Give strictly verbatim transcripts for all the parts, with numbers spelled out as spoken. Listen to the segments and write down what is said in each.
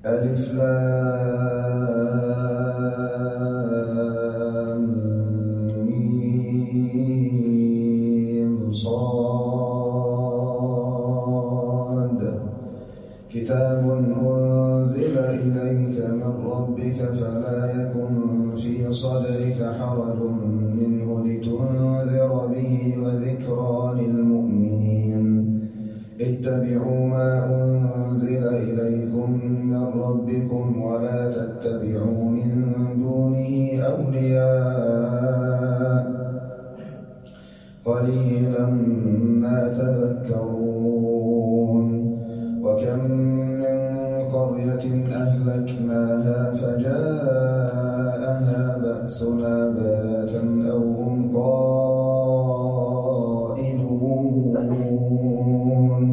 ألف لام ميم صاد كتاب أنزل إليك من ربك فلا يكن في صدرك حرج منه لتنذر به وذكرى للمؤمنين اتبعوا ما أنزل إليكم من ربكم ولا تتبعوا من دونه أولياء قليلا ما تذكرون وكم من قرية أهلكناها فجاءها بأسنا بياتا أو هم قائلون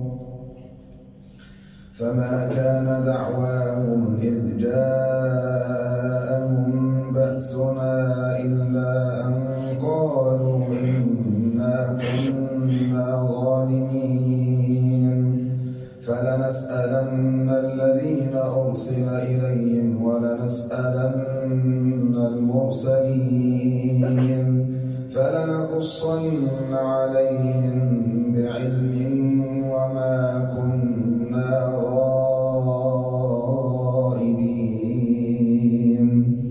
فما كان دعواهم إذ جاءهم بأسنا إلا أن قالوا إنا كنا ظالمين فلنسألن الذين أرسل إليهم ولنسألن المرسلين فلنقصن عليهم بعلم وما كنا غائبين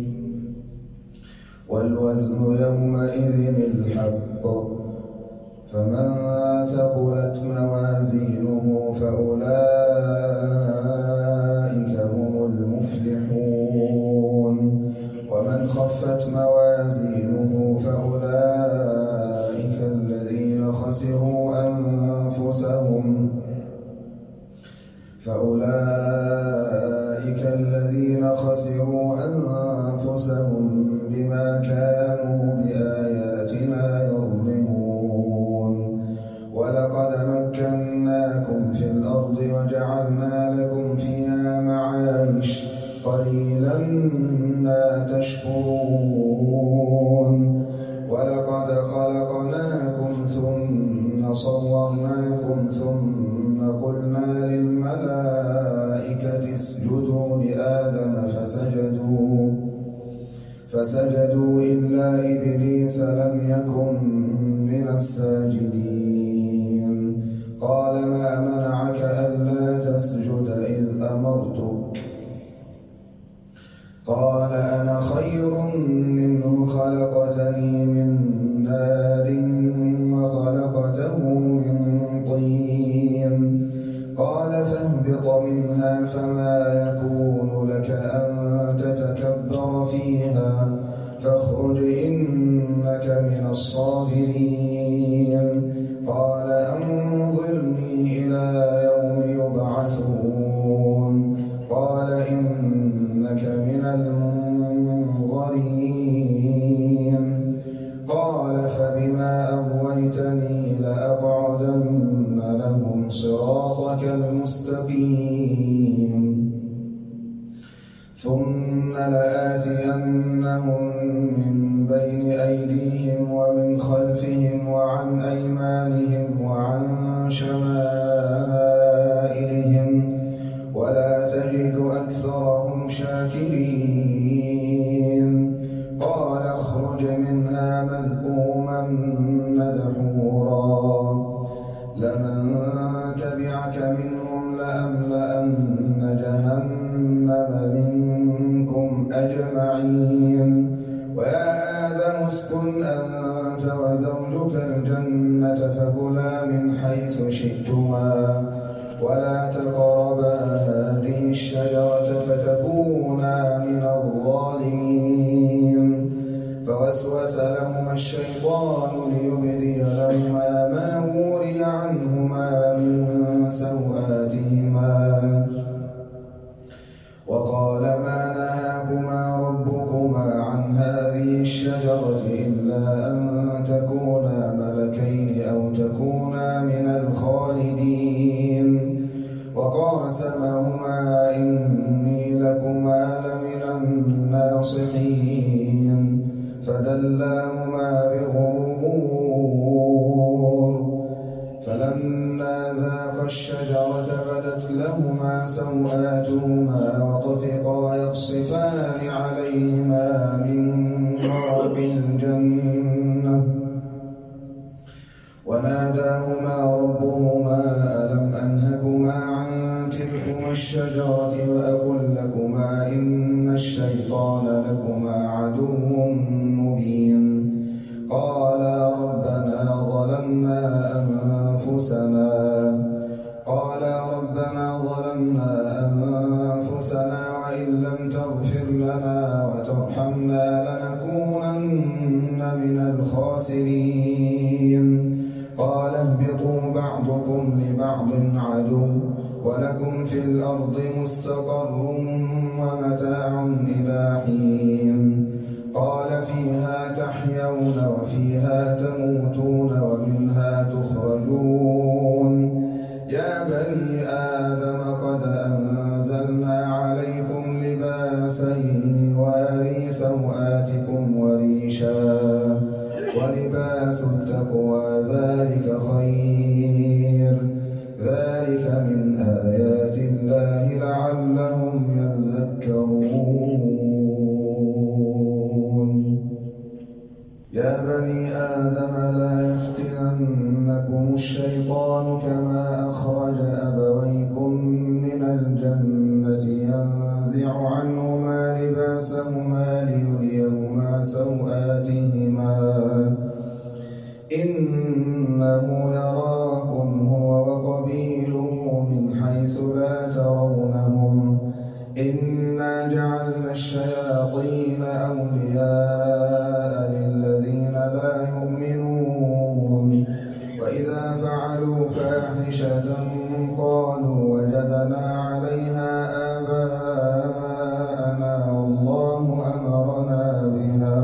والوزن يومئذ الحق فمن ثقلت موازينه فأولئك هم المفلحون ومن خفت موازينه فأولئك الذين خسروا أنفسهم فأولئك الذين خسروا أنفسهم بما كانوا بآياتنا يظلمون ولقد مكناكم في الأرض وجعلنا لكم فيها معايش قليلا ما تشكرون ولقد خلقناكم ثم صورناكم ثم قلنا للملائكة اسجدوا لآدم فسجدوا فسجدوا إلا إبليس لم يكن من الساجدين قال ما منعك ألا تسجد إذ أمرتك قال أنا خير منه خلقتني من نار وخلقته من طين قال فاهبط منها فما يكون لك أن تتكبر فيها فاخرج إنك من الصاغرين قال أنظرني إلى يوم يبعثون قال إنك من المنظرين قال فبما أغويتني لأقعدن لهم صراطك المستقيم ثم لآتينهم من بين أيديهم ومن خلفهم وعن أيمانهم وعن شمائلهم ولا تجد أكثرهم شاكرين قال اخرج منها مذءوما مدحورا لمن تبعك منهم لأملأن جهنم منكم أجمعين ويا آدم اسكن أنت وزوجك الجنة فكلا من حيث شئتما ولا تقربا هذه الشجرة فتكونا من الظالمين فوسوس لهما الشيطان ليبدي لهما ما وري عنهما من سوآتهما وقال ما نهاكما ربكما عن هذه الشجرة إلا أن تكونا ملكين أو تكونا من الخالدين وقاسمهما إني لكما لمن الناصحين فدلاهما بغرور فلما ذاقا الشجرة بدت لهما سوآتهما وطفقا يخصفان عليهما من ورق الجنة وناداهما ربهما ألم أنهكما عن تلكما الشجرة وأقل لكما إن الشيطان لكما عدو مبين قالا ربنا ظلمنا أنفسنا قالا ربنا ظلمنا أنفسنا وإن لم تغفر لنا وترحمنا لنكونن من الخاسرين قال اهبطوا بعضكم لبعض عدو ولكم في الأرض مستقر ومتاع إلى حين قال فيها تحيون وفيها تموتون ومنها تخرجون يا بني آدم قد أنزلنا عليكم لباسا يواري سوآتكم وريشا ولباس التقوى ذلك خير ذلك من آيات الله لعلهم يذكرون يا بني آدم لا يفتننكم الشيطان كما أخرج أبويكم من الجنة ينزع عنهما لباسهما ليريهما سوآتهما إنه يراكم هو وقبيله من حيث لا ترونهم إنا جعلنا الشياطين أولياء للذين لا يؤمنون وإذا فعلوا فاحشة قالوا وجدنا عليها آباءنا والله أمرنا بها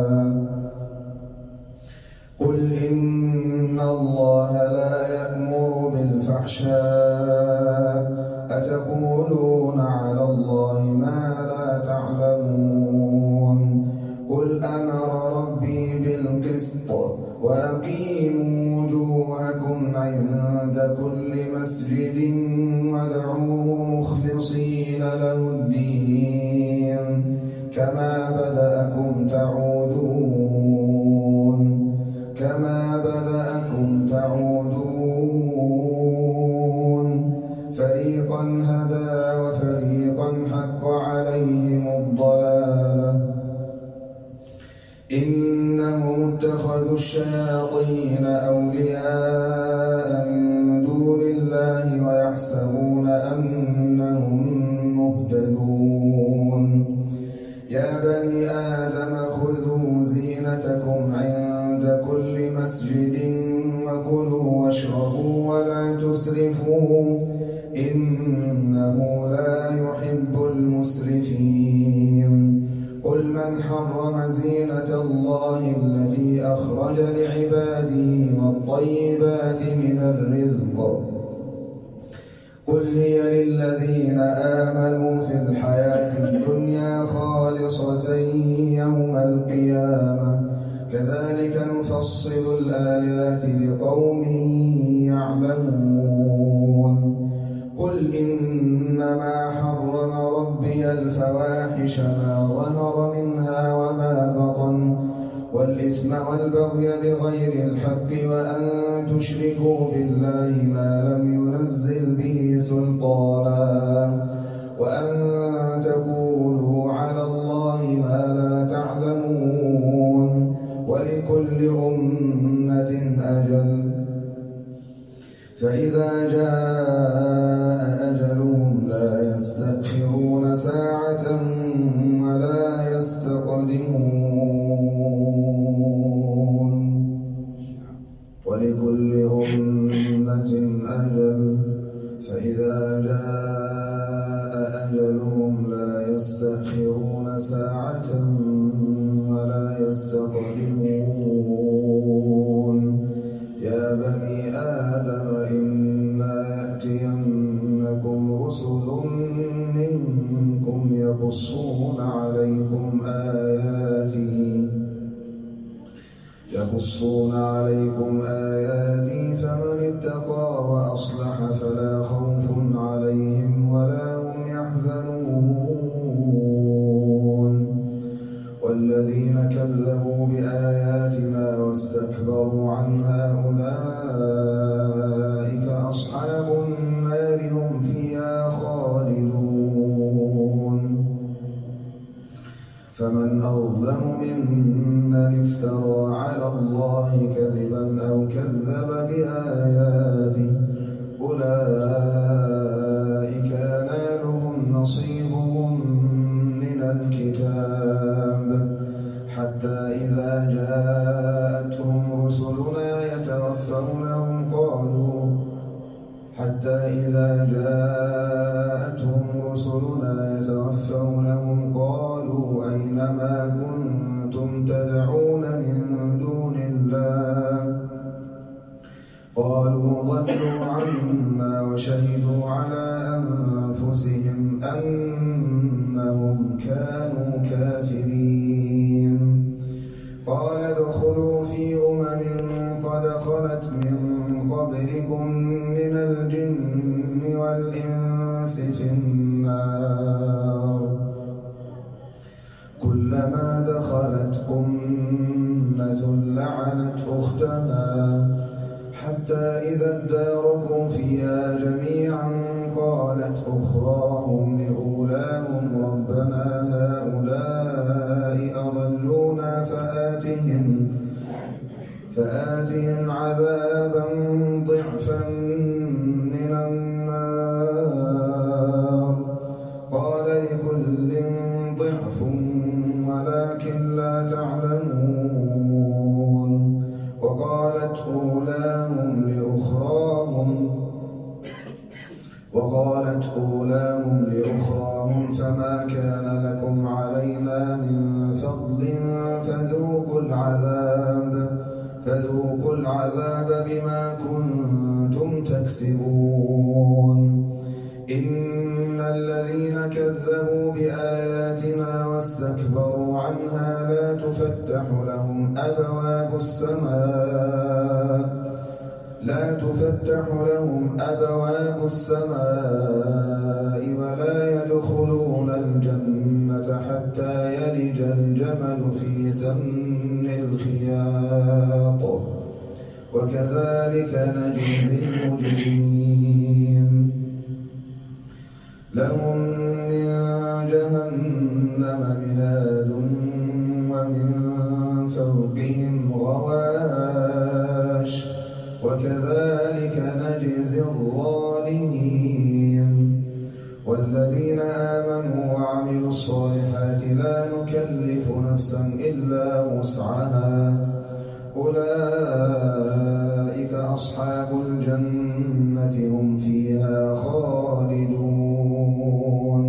قل إن الله لا يأمر بالفحشاء أتقولون على الله ما لا تعلمون قل أمر ربي بالقسط وأقيموا وجوهكم عند كل مسجد وادعوه مخلصين له الدين كما بدأكم تعودون كما بدأكم تعودون فريقا هدى وفريقا حق عليهم الضلالة إنهم اتخذوا الشياطين أولياء من دون الله ويحسبون أنهم مهتدون يا بني آدم خذوا زينتكم عند كل مسجد وكلوا واشربوا ولا تسرفوا إنه لا يحب المسرفين قل من حرم زينة الله التي أخرج لعباده والطيبات من الرزق قل هي للذين آمنوا في الحياة الدنيا خالصة يوم القيامة كذلك نفصل الآيات لقوم يعلمون قل إنما حرم ربي الفواحش ما ظهر منها وما بطن والإثم والبغي بغير الحق وأن تشركوا بالله ما لم ينزل به سلطانا وأن تقولوا على الله ما لا تعلمون ولكل أمة أجل فإذا جاء أجلهم لا يستأخرون ساعة ولا يستقدمون ولكل أمة أجل فإذا جاء أجلهم لا يستأخرون ساعة ولا يستقدمون يا بني آدم إما يأتينكم رسل منكم يقصون عليكم آياتي يقصون عليكم آياتي فمن اتقى وأصلح فلا خوف عليهم ولا هم فمن أظلم ممن افترى على الله كذبا أو كذب بآياته أولئك ينالهم نصيبهم من الكتاب حتى إذا جاءتهم رسلنا يتوفونهم قالوا حتى إذا جاءتهم رسلنا يتوفونهم قالوا أين ما كنتم تدعون من دون الله قالوا ضلوا عنا وشهدوا على أنفسهم أنهم كانوا كافرين قال ادخلوا في أمم قد خلت من قبلكم من الجن والإنس في النار كلما دخلت أمة لعنت أختها حتى إذا اداركوا فيها جميعا قالت أخراهم لأولاهم ربنا هؤلاء أضلونا فآتهم فآتهم عذابا ضعفا من النار قال لكل ضعف ولكن لا تعلمون وقالت أولاهم لأخراهم وقالت أولاهم لأخراهم فما كان لكم علينا من فضل فذوقوا العذاب فذوقوا العذاب بما كنتم تكسبون إن الذين كذبوا بآياتنا واستكبروا عنها لا تفتح لهم أبواب السماء لا تفتح لهم أبواب السماء ولا يدخلون الجنة حتى يلج الجمل في سم الخياط وكذلك نجزي المجرمين لهم من جهنم مهاد ومن فوقهم غواش وكذلك نجزي الظالمين والذين آمنوا وعملوا الصالحات لا نكلف نفسا إلا وسعها أولئك أصحاب الجنة هم فيها خالدون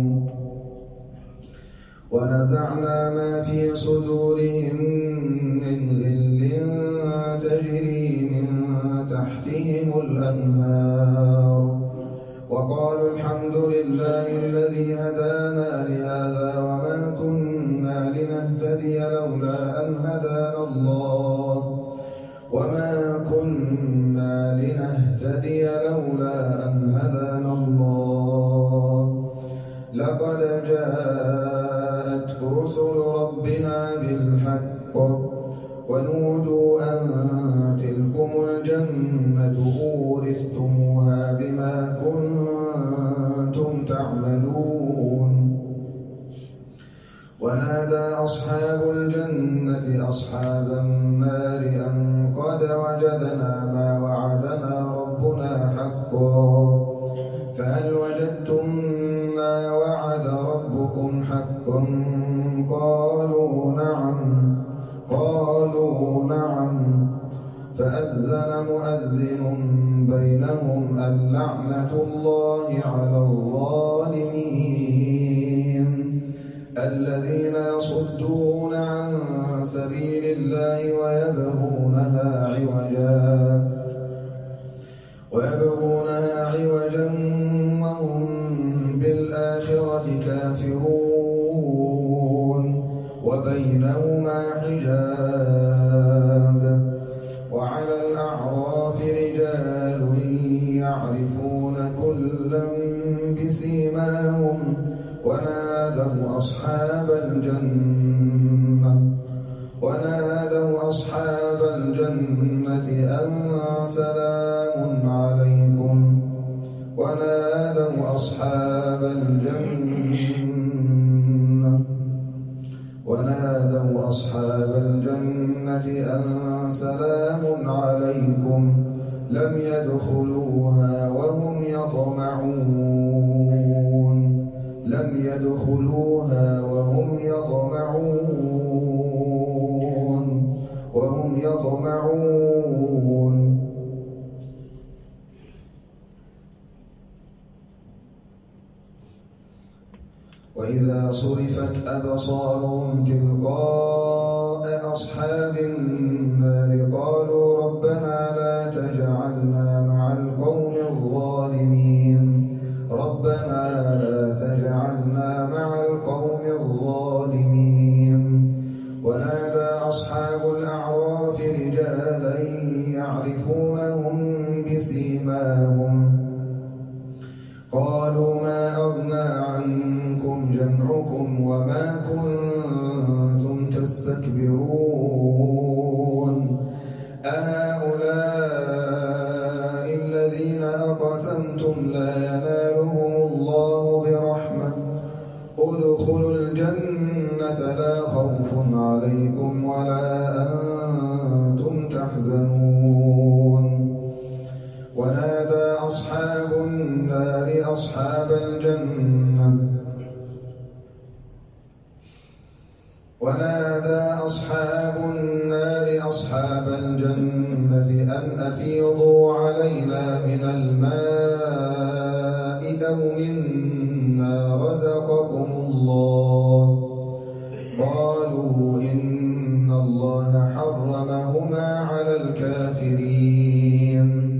ونزعنا ما في صدورهم من غل تجري من تحتهم الأنهار وقالوا الحمد لله الذي هدانا لهذا وما كنا لنهتدي لولا أن هدانا الله وما كنا لنهتدي لولا أن هدانا الله لقد جاءت رسل ربنا بالحق ونودوا أن تلكم الجنة أورثتموها بما كنتم تعملون ونادى أصحاب الجنة أصحاب النار أن قد وجدنا ما وعدنا ربنا حقا فهل وجدتم ما وعد ربكم حقا قالوا نعم قالوا نعم فأذن مؤذن بينهم اللعنة الله على الظالمين الذين يصدون عن سبيل الله ويبغونها عوجا ويبغونها عوجا وهم بالآخرة كافرون وبينهما حجاب وعلى الأعراف رجال يعرفون كلا بسيماهم ونادوا أصحاب الجنة ونادوا أصحاب الجنة أن سلام عليكم ونادوا أصحاب الجنة ونادوا يدخلوها وهم يطمعون لم يدخلوها وهم يطمعون وهم يطمعون وإذا صرفت أبصارهم تلقاء أصحاب النار قالوا ربنا لا تجعلنا مع القوم الظالمين ربنا لا تجعلنا مع القوم الظالمين ونادى أصحاب الأعراف رجالا يعرفونهم بسيماهم قالوا ما أغنى عنكم جمعكم وما كنتم تستكبرون أهؤلاء الذين أقسمتم لا ينالهم الله برحمة ادخلوا الجنة لا خوف عليكم ولا أنتم تحزنون ونادى أصحاب النار أصحاب الجنة ونادى أصحاب النار أصحاب الجنة أن أفيضوا علينا من الماء أو مما رزقكم الله قالوا إن الله حرمهما على الكافرين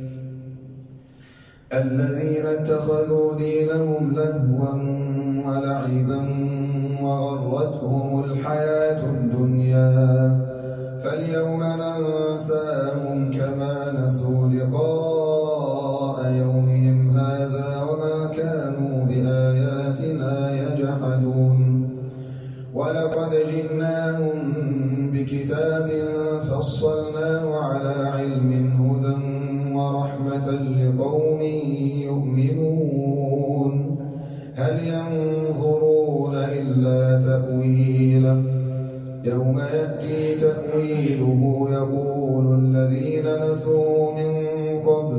الذين اتخذوا دينهم لهوا ولعبا وغرتهم الحياة الدنيا فاليوم ننساهم كما نسوا لقاء يومهم هذا وما كانوا بآياتنا يجحدون ولقد جئناهم بكتاب فصلناه على علم هدى ورحمة لقوم يؤمنون هل ينظرون إلا تأويله يوم يأتي تأويله يقول الذين نسوا من قبل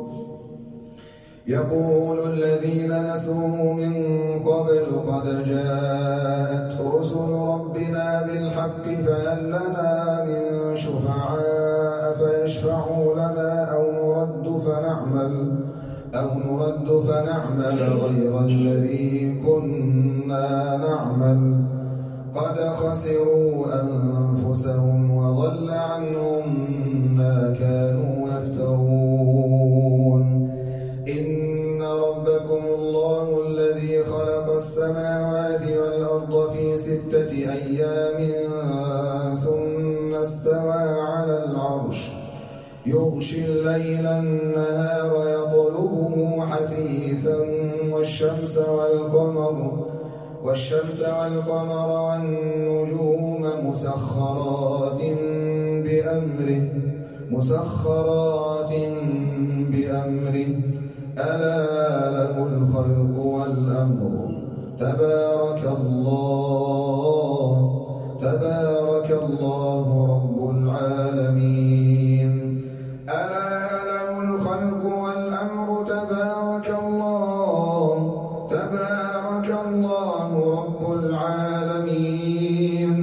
يقول الذين نسوا من قبل قد جاءت رسل ربنا بالحق فهل لنا من شفعاء فيشفعوا لنا أو نرد فنعمل أو نرد فنعمل غير الذي كنا نعمل قد خسروا أنفسهم وضل عنهم ما كانوا يفترون إن ربكم الله الذي خلق السماوات والأرض في ستة أيام ثم استوى على العرش يغشي الليل النهار يطلبه حثيثا والشمس والقمر والشمس والقمر والنجوم مسخرات بأمره مسخرات بأمره ألا له الخلق والأمر تبارك الله تبارك الله رب العالمين ألا له الخلق والأمر تبارك الله تبارك الله رب العالمين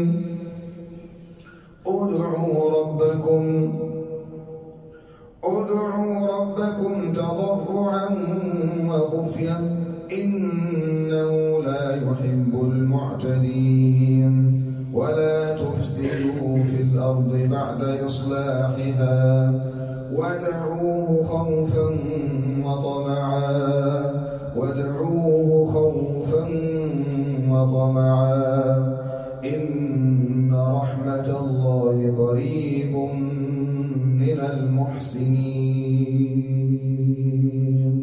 ادعوا ربكم ادعوا ربكم تضرعا وخفيا إنه لا يحب المعتدين ولا تفسدوا في الأرض بعد إصلاحها وادعوه خوفا وطمعا وادعوه خوفا وطمعا إن رحمة الله قريب من المحسنين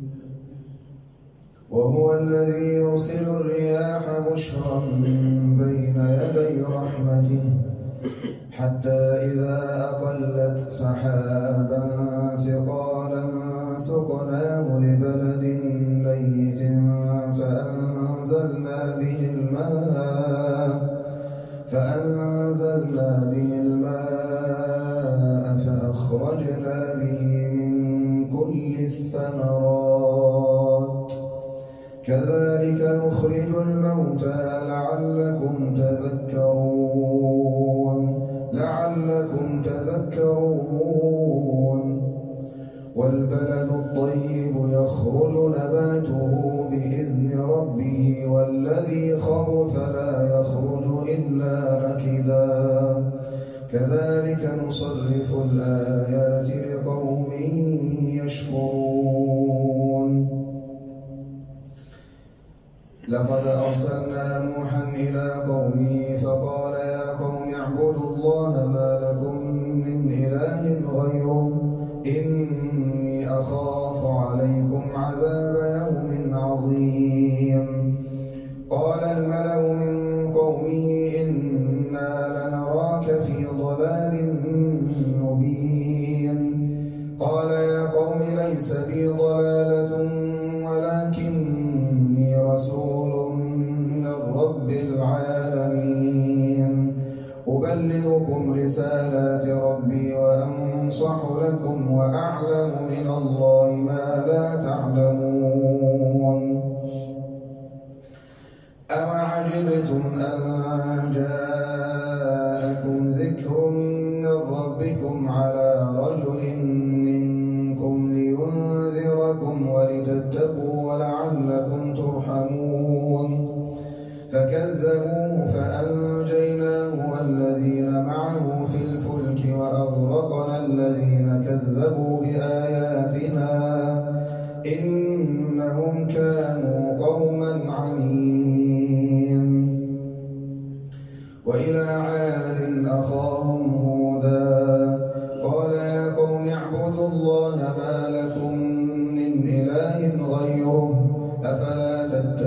وهو الذي يرسل الرياح بشرا بين يدي رحمته حتى إذا أقلت سحابا ثقالا سقناه لبلد ميت فأنزلنا به الماء فأنزلنا به الماء فأخرجنا به من الموتى لعلكم تذكرون لعلكم تذكرون والبلد الطيب يخرج نباته بإذن ربه والذي خبث لا يخرج إلا نكدا كذلك نصرف الآيات لقوم يشكرون لقد أرسلنا نوحا إلى قومه فقال يا قوم اعبدوا الله ما لكم من إله غيره إني أخاف عليكم عذاب يوم عظيم قال الملأ من قومه إنا لنراك في ضلال مبين قال يا قوم ليس بي ضلالة ولكني رسول من رب العالمين أبلغكم رسالات ربي وأنصح لكم وأعلم من الله ما لا تعلمون أوعجبتم أن جاءكم ذكر من ربكم على رجل منكم لينذركم ولتتقوا ولعلكم ترحمون فكذبوه فأنجيناه والذين معه في الفلك وأغرقنا الذين كذبوا بآياتنا إنهم كانوا قوما عمين وإلى عاد أخاهم هودا قال يا قوم اعبدوا الله ما لكم من إله غيره أفلا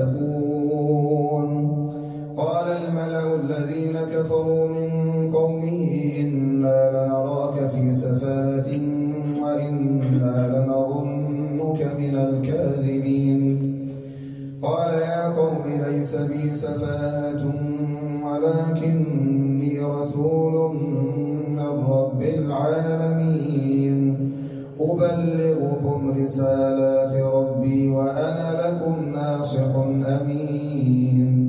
تتقون قال الملأ الذين كفروا من قومه إنا لنراك في سفاهة وإنا لنظنك من الكاذبين قال يا قوم ليس بي سفاهة ولكني رسول من رب العالمين أبلغكم رسالات ربي وأنا لكم ناصح أمين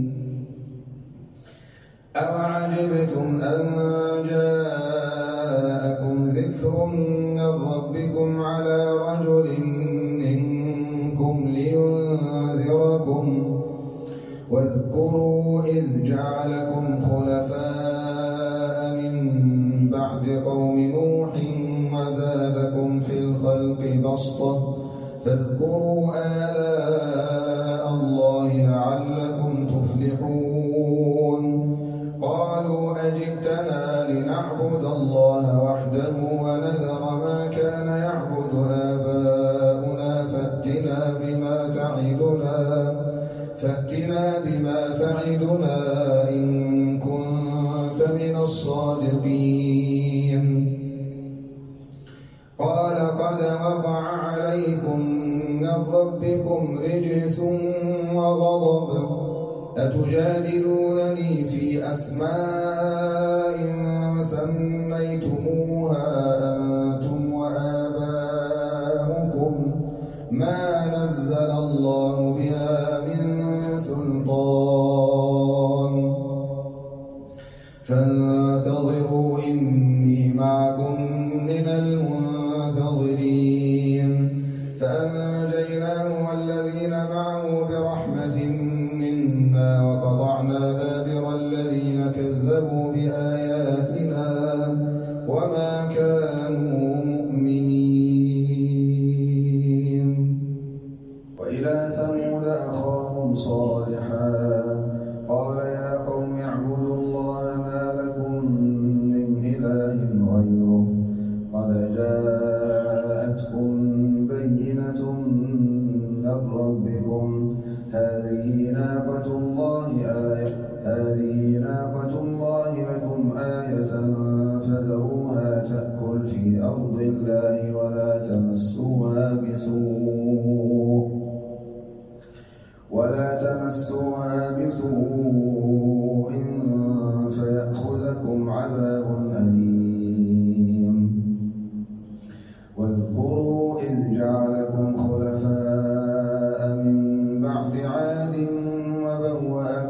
أوعجبتم أن جاءكم ذكر من ربكم على رجل منكم لينذركم واذكروا إذ جعلكم خلفاء من بعد قوم نوح وزادكم في الخلق بسطة فاذكروا آلاء الله لعلكم تفلحون قالوا أجئتنا لنعبد الله وحده ونذر ما كان يعبد آباؤنا فأتنا بما تعدنا فأتنا بما تعدنا إن كنت من الصادقين قال قد وقع عليكم من ربكم رجس وغضب أتجادلونني في أسماء سميتموها أنتم وآباؤكم ما نزل الله بها من سلطان فانتظروا إني معكم من المنتظرين فأنجيناه والذين معه برحمة منا وقطعنا دابر الذين كذبوا بآياتنا وما كانوا مؤمنين وإلى ثمود أخاهم صالحا قال يا قوم اعبدوا الله ما لكم من إله غيره قد جاءتكم بينة من ربكم هذه ناقة الله آية هذه ناقة الله لكم آية فذروها تأكل في أرض الله ولا تمسوها بسوء ولا تمسوها بسوء فيأخذكم عذاب أليم واذكروا إذ جعلكم خلفاء من بعد عاد وبوأكم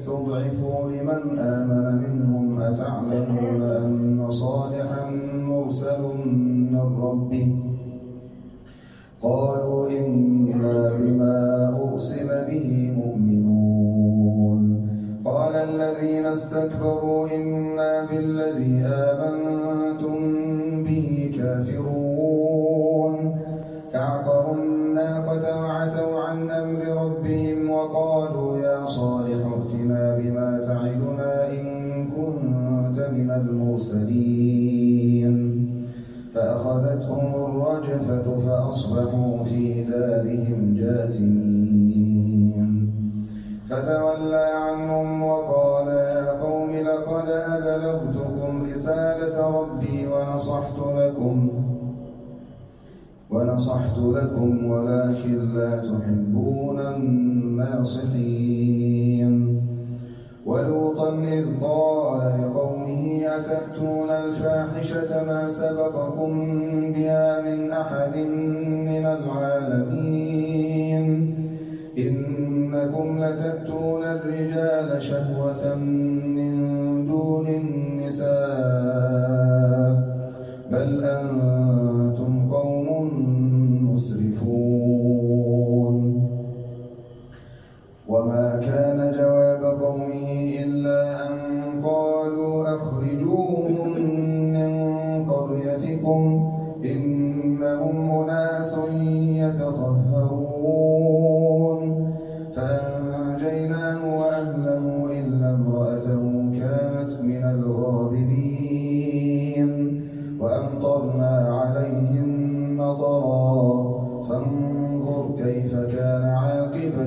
استضعفوا لمن آمن منهم أتعلمون أن صالحا مرسل من ربه قالوا إنا بما أرسل به مؤمنون قال الذين استكبروا إنا بالذي آمنتم به كافرون فعقروا الناقة وعتوا عن أمر ربهم وقالوا يا صالح ائتنا بما تعدنا إن كنت من المرسلين فأخذتهم الرجفة فأصبحوا في دارهم جاثمين فتولى عنهم وقال يا قوم لقد أبلغتكم رسالة ربي ونصحت لكم ونصحت لكم ولكن لا تحبون الناصحين ولوطا إذ قال لقومه أتأتون الفاحشة ما سبقكم بها من أحد من العالمين إنكم لتأتون الرجال شهوة من دون النساء بل أنتم قوم مسرفون وما كان جواب قومه إلا أن قالوا أخرجوهم من قريتكم إنهم أناس يتطهرون فأنجيناه وأهله إلا امرأته كانت من الغابرين وأمطرنا عليهم مطرا فانظر كيف كان عاقبة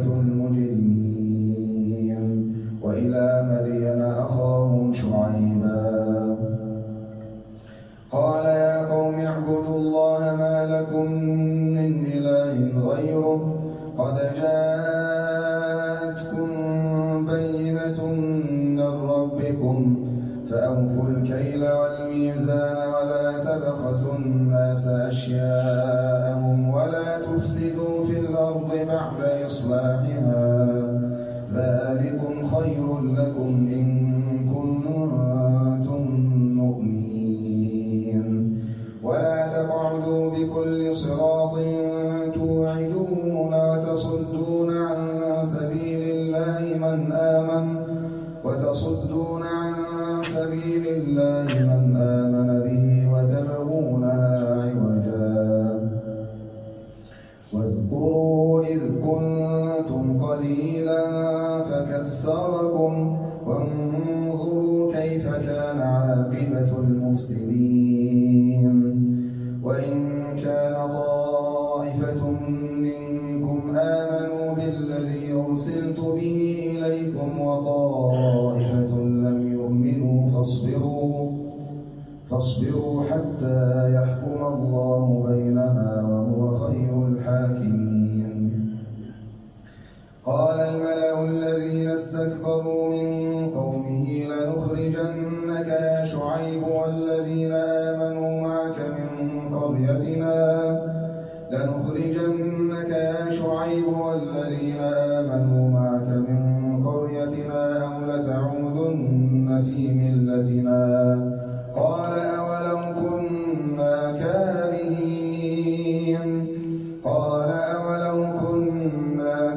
المجرمين وإلى مدين أخاهم شعيبا قال يا قوم اعبدوا الله ما لكم من إله غيره قد جاءتكم بينة من ربكم فأوفوا الكيل والميزان ولا تبخسوا الناس أشياءهم ولا تفسدوا في الأرض بعد إصلاحها ذلكم خير لكم إن كنتم مؤمنين ولا تقعدوا بكل صراط توعدون وتصدون عن سبيل الله من آمن وتصدون عن سبيل الله من آمن به وتبغونها عوجا واذكروا إذ كنتم قليلا فكثركم وانظروا كيف كان عاقبة المفسدين وإن كان طائفة منكم آمنوا بالذي أرسلت به إليكم وطائفة لم يؤمنوا فاصبروا فاصبروا حتى يحكم الله بيننا وهو خير الحاكمين قال الملأ الذين استكبروا من قومه لنخرجنك يا شعيب والذين آمنوا معك من قريتنا لنخرجنك يا شعيب والذين آمنوا معك من قريتنا أو لتعودن في ملتنا قال أولو كنا كارهين قال أولو كنا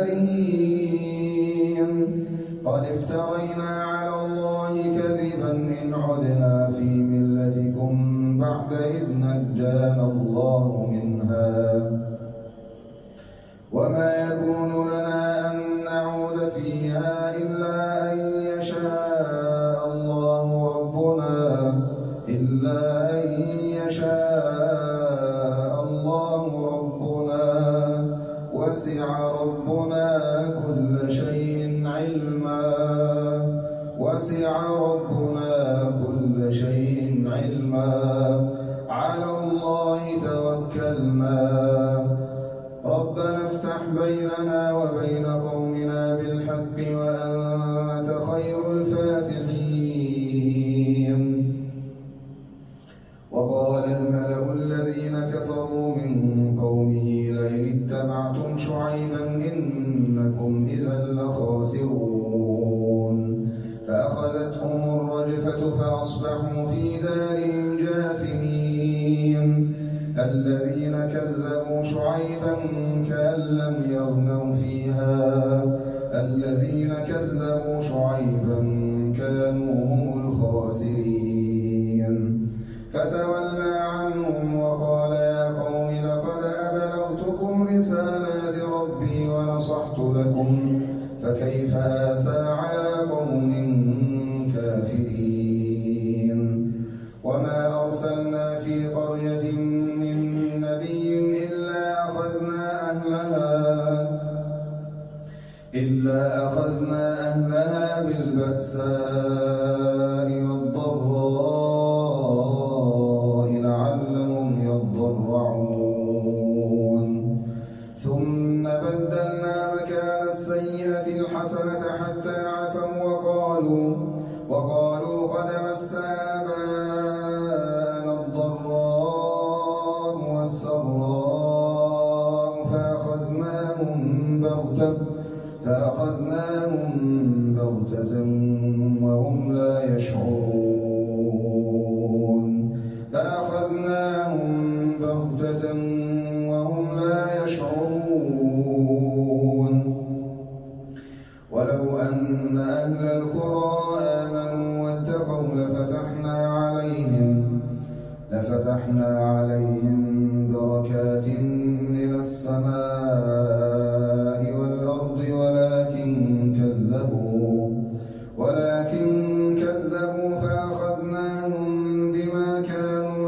كارهين قد افترينا على الله كذبا إن عدنا في ملتكم بعد إذ نجانا الله منها وما يكون لنا أن نعود فيها إلا أن يشاء الله ربنا إلا أن يشاء الله ربنا وسع ربنا كل شيء علما وسع ربنا كل شيء علما على الله توكلنا ربنا افتح بيننا وبين قومنا بالحق وأنت خير الفاتحين وقال الملأ الذين كفروا من قومه لئن اتبعتم شعيبا إنكم إذا لخاسرون ديارهم جاثمين الذين كذبوا شعيبا كأن لم يغنوا فيها الذين كذبوا شعيبا كانوا هم الخاسرين فتولى عنهم وقال يا قوم لقد أبلغتكم رسالات ربي ونصحت لكم فكيف آسى على قوم كافرين وما أرسلنا في قرية من نبي إلا أخذنا أهلها إلا أخذنا أهلها بالبأساء والضراء لعلهم يضرعون ثم بدلنا مكان السيئة الحسنة حتى عفوا وقالوا وقالوا قد مس آباءنا الضراء والسراء فأخذناهم بغتة فأخذناهم بغتة وهم لا يشعرون فأخذناهم بغتة وهم لا يشعرون ولو أن أهل القرى آمنوا واتقوا لفتحنا عليهم لفتحنا عليهم بركات من السماء والأرض ولكن كذبوا ولكن كذبوا فأخذناهم بما كانوا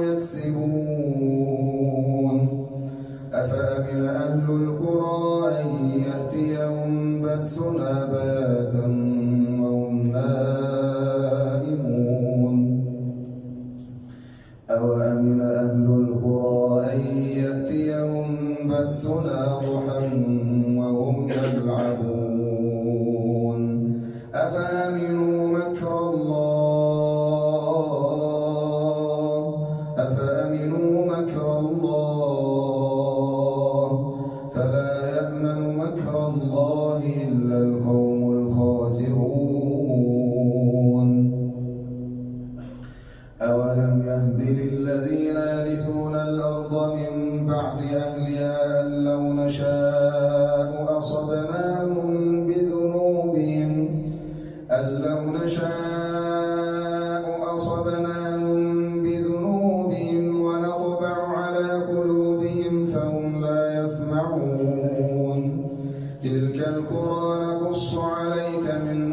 يكسبون أفأمن أهل القرى أن يأتيهم بأسنا بياتا وهم نائمون أوأمن أهل القرى أن يأتيهم بأسنا ضحى وهم يلعبون أفأمنوا مكر الله أفأمنوا مكر الله فلا يأمن مكر الله إلا القوم الخاسرون أولم يهد للذين يرثون الأرض من بعد أهلها أن لو نشاء أصبناهم بذنوبهم أن لو نشاء أصبناهم بذنوبهم ونطبع على قلوبهم فهم لا يسمعون تلك القرى نقص عليك من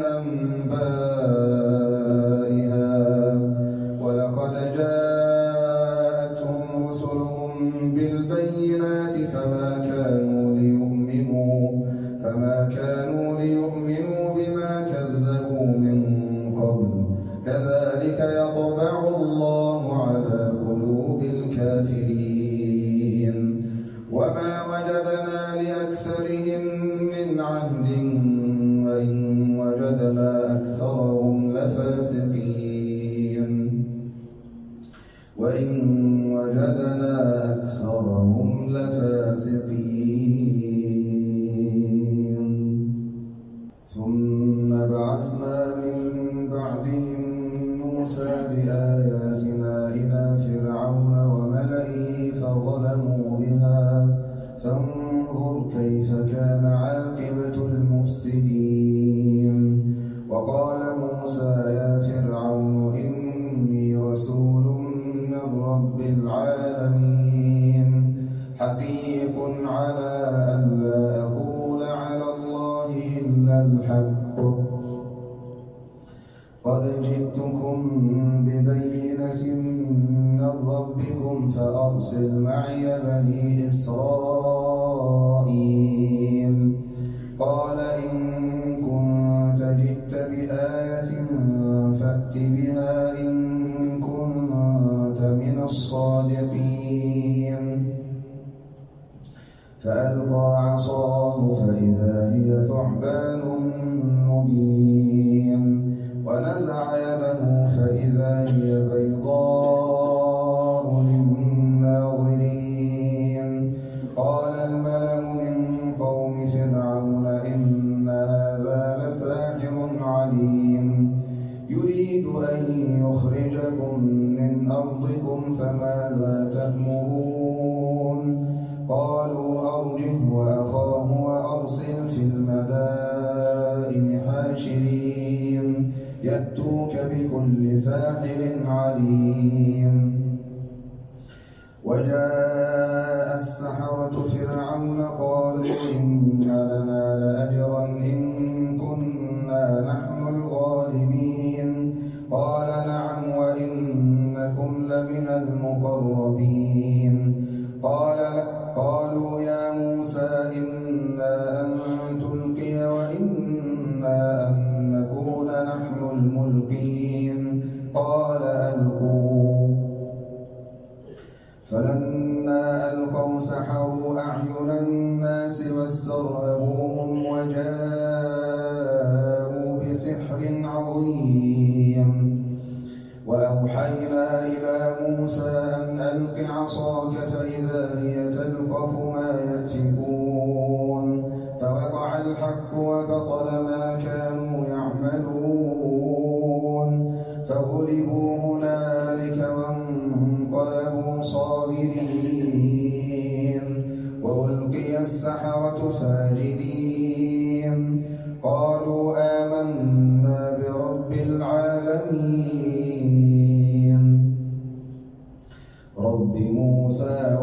أنبائها ولقد جاءتهم رسلهم بالبينات فما كانوا ليؤمنوا فما كانوا ليؤمنوا بما كذبوا من قبل كذلك يطبع الله على قلوب الكافرين وما وجدنا لأكثرهم من عهد وإن وجدنا أكثرهم لفاسقين وإن وجدنا أكثرهم لفاسقين ثم بعثنا من بعدهم موسى بآياتنا إلى فرعون وملئه فظلموا بها فانظر كيف كان عاقبة المفسدين وقال موسى يا فرعون إني رسول من رب العالمين حقيق على أن لا أقول على الله إلا الحق قد جئتكم ببينة من ربكم فأرسل معي بني إسرائيل قال إن كنت جئت بآية فأت بها إن كنت من الصادقين فألقى عصاه فإذا هي ثعبان مبين ونزع يده فإذا هي بيضاء للناظرين قال الملأ من قوم فرعون إن هذا لساحر عليم يريد أن يخرجكم من أرضكم فماذا تأمرون قالوا أرجه وأخاه وأرسل في المدائن حاشرين يأتوك بكل ساحر عليم وجاء السحرة فرعون قالوا إن لنا لأجرا إن كنا نحن الغالبين قال نعم وإنكم لمن المقربين قال قالوا يا موسى إما أن تلقي وإما أن نكون نحن الملقين قال ألقوا فلما ألقوا سحروا أعين الناس واسترهبوهم وجاءوا بسحر عظيم وأوحينا إلى موسى أن ألق عصاك فإذا هي تلقف ما يأفكون فوقع الحق وبطل ما كانوا يعملون فغلبوا هنالك وانقلبوا صاغرين وألقي السحرة ساجدين قالوا آمنا برب العالمين رب موسى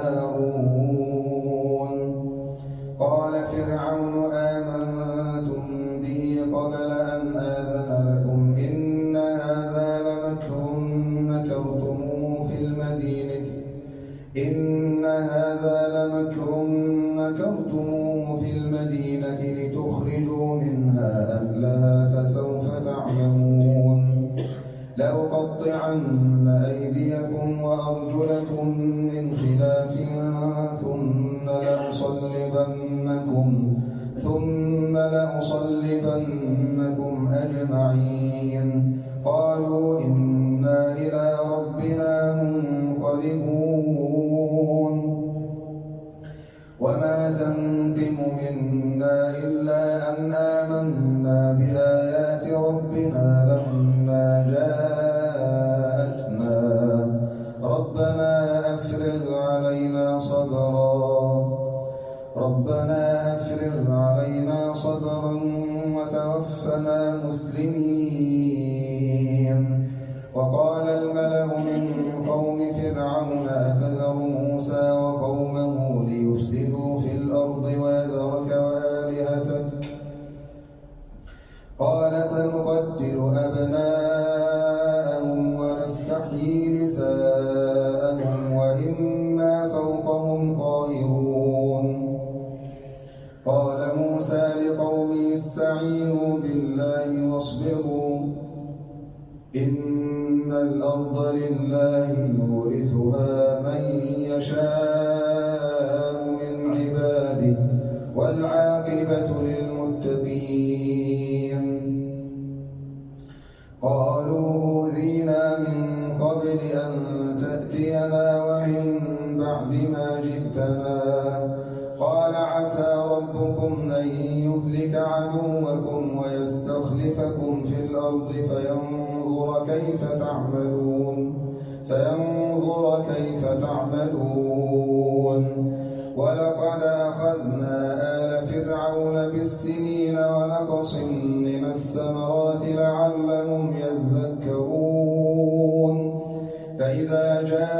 وهارون قال فرعون آمنتم به قبل أن آذن لكم إن هذا لمكر مكرتموه في المدينة إن هذا لمكر مكرتموه في المدينة لتخرجوا منها أهلها فسوف تعلمون لأقطعن أيديكم وأرجلكم من خلاف ثم لأصلبنكم ثم لأصلبنكم أجمعين قالوا إنا إلى ربنا منقلبون وما تنقم منا إلا أن آمنا بآيات ربنا لما جاءتنا ربنا أفرغ علينا صبرا ربنا أفرغ علينا صبرا وتوفنا مسلمين وقال الملأ من قوم فرعون أتذر موسى وقومه ليفسدوا في الأرض ويذرك وآلهتك قال سنقتل أبناءهم ونستحيي نساءهم وإنا فوقهم قاهرون قال موسى لقومه استعينوا بالله واصبروا إن الأرض لله يورثها من يشاء من عباده والعاقبة للمتقين قالوا أوذينا من قبل أن تأتينا ومن بعد ما جئتنا قال عسى ربكم أن يهلك عدوكم ويستخلفكم في الأرض فينظر كيف تعملون فينظر كيف تعملون ولقد أخذنا آل فرعون بالسنين ونقص من الثمرات لعلهم يذكرون فإذا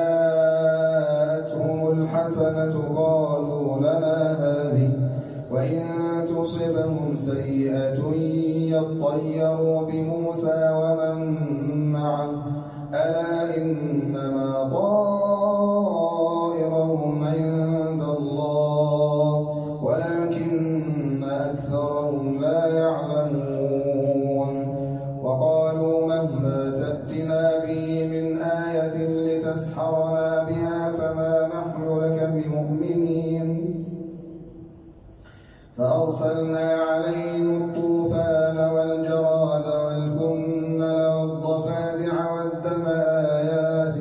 جاءتهم الحسنة قالوا لنا هذه وإن تصبهم سيئة يطيروا بموسى ومن معه ألا إنما طائرهم عند الله ولكن أكثرهم لا يعلمون وقالوا مهما تأتنا به من آية لتسحرنا بها فما نحن لك بمؤمنين فأرسلنا عليهم الطوفان والجراد والكمل والضفادع والدم آيات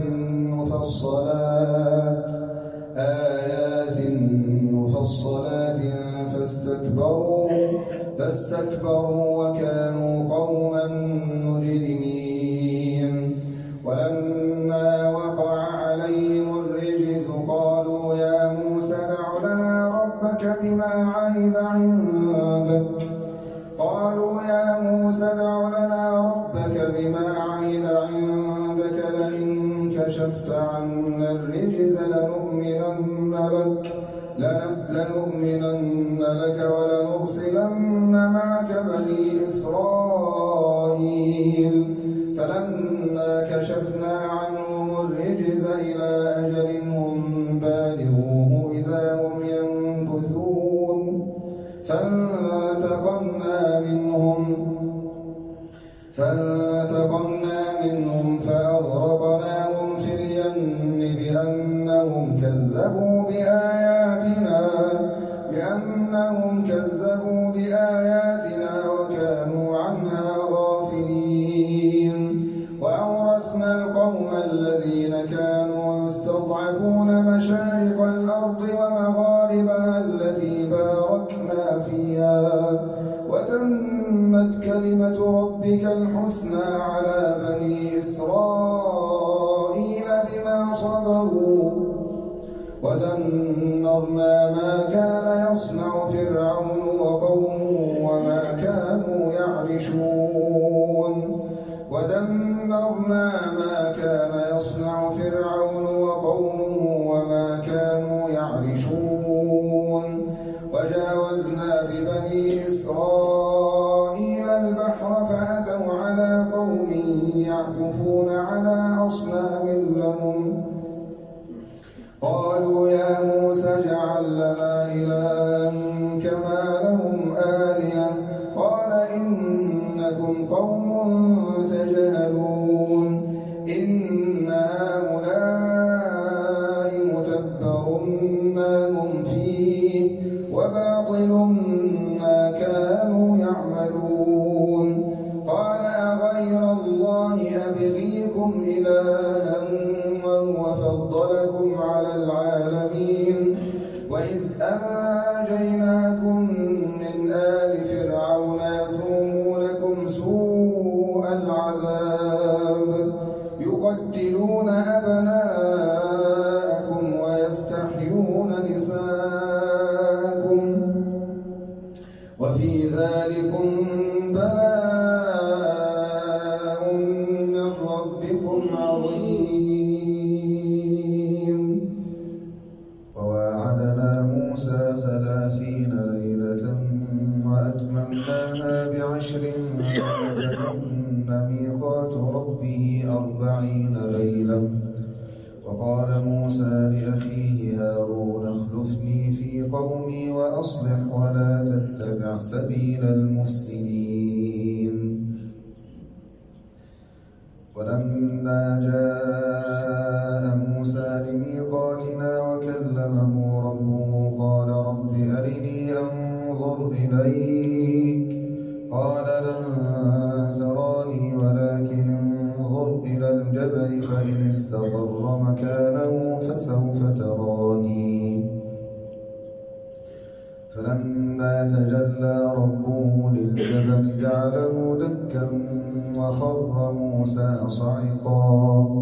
مفصلات آيات مفصلات فاستكبروا فاستكبروا وكانوا قوما مجرمين ولما كشفت عنا الرجز لنؤمنن لك لنؤمنن لك ولنرسلن معك بني إسرائيل فلما كشفنا عنهم الرجز إلى أجل هم بالغوه إذا هم ينكثون فانتقمنا منهم فانتقمنا منهم فأغرقناهم في اليم بأنهم كذبوا بآياتنا بأنهم كذبوا بآياتنا وكانوا عنها غافلين وأورثنا القوم الذين كانوا يستضعفون مشارق الأرض ومغاربها التي باركنا فيها وتمت كلمة ربك الحسنى على بني إسرائيل بما صبروا ودمرنا ما كان يصنع فرعون وقومه وما كانوا يعرشون ودمرنا ما كان يصنع فرعون وقومه وما كانوا يعرشون وجاوزنا ببني إسرائيل البحر فأتوا على قوم يعكفون على أصنام لهم قالوا يا موسى اجعل لنا إلها كما لهم آلهة قال إنكم قوم تجهلون إن هؤلاء متبر ما هم فيه وباطل ما كانوا يعملون قال أغير الله أبغيكم إلها وهو فضلكم على العالمين وإذ أنجيناكم من آل فرعون يسومونكم سوء العذاب يقتلون أبناءكم ويستحيون نساءكم وفي ذلكم بلاء من ربكم عظيم وواعدنا موسى ثلاثين ليلة وأتممناها بعشر فتم ميقات ربه أربعين ليلة وقال موسى لأخيه هارون اخلفني في قومي وأصلح ولا تتبع سبيل المفسدين ولما جاء موسى لميقاتنا وكلمه ربه قال رب أرني أنظر إليك قال لن تراني ولكن انظر إلى الجبل فإن استقر مكانه فسوف تراني فلما تجلى ربه للجبل جعله دكا وخر موسى صعقا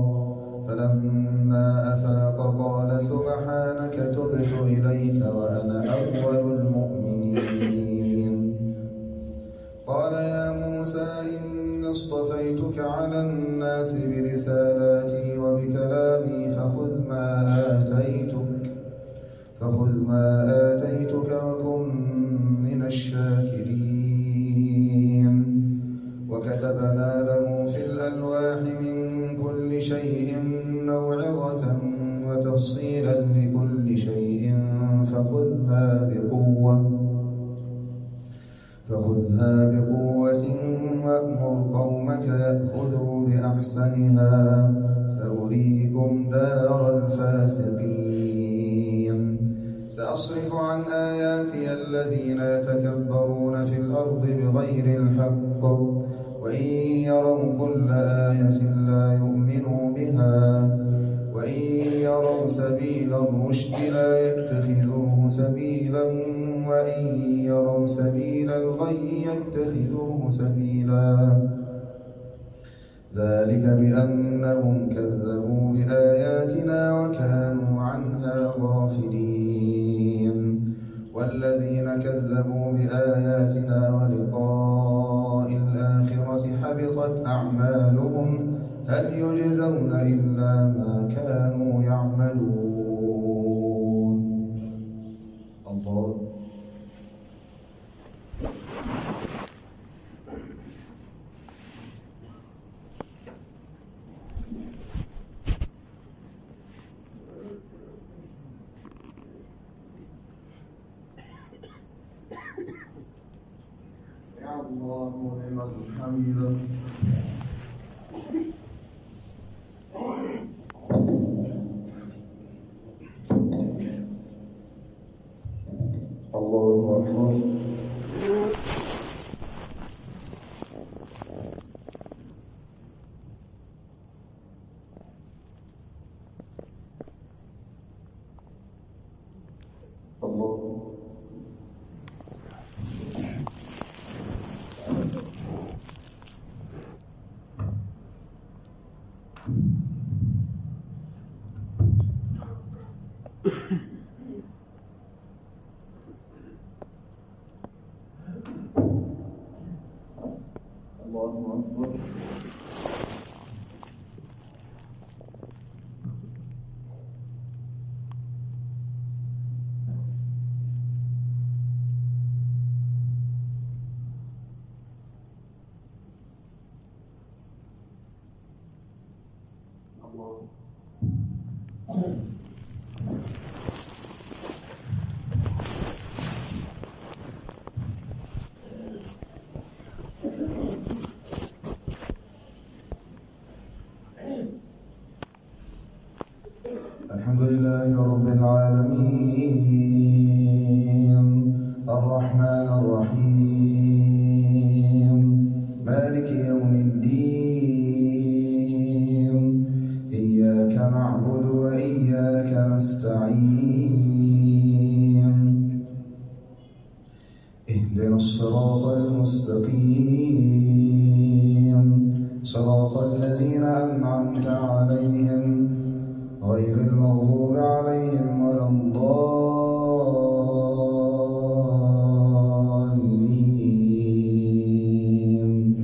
فلما أفاق قال سبحانك تبت إليك وأنا أول المؤمنين قال يا موسى إني اصطفيتك على الناس برسالاتي وبكلامي فخذ ما آتيتك فخذ ما آتيتك وكن من الشاكرين وكتبنا له في الألواح من كل شيء موعظة وتفصيلا لكل شيء فخذها بقوة فخذها بقوة وأمر قومك يأخذوا بأحسنها سأريكم دار الفاسقين سأصرف عن آياتي الذين يتكبرون في الأرض بغير الحق وإن يروا كل آية لا يؤمنوا بها وإن يروا سبيل الرشد لا يتخذوه سبيلا وإن يروا سبيل الغي يتخذوه سبيلا ذلك بأنهم كذبوا بآياتنا وكانوا عنها غافلين والذين كذبوا بآياتنا ولقاء الآخرة حبطت أعمالهم هل يجزون إلا إلا ما كانوا يعملون. الله يا الله ونعم الحميد. الله أكبر. الله الله أكبر. الحمد لله رب العالمين الرحمن الرحيم مالك يوم الدين إياك نعبد وإياك نستعين اهدنا الصراط المستقيم صراط الذين أنعمت عليهم غير المغضوب عليهم ولا الضالين.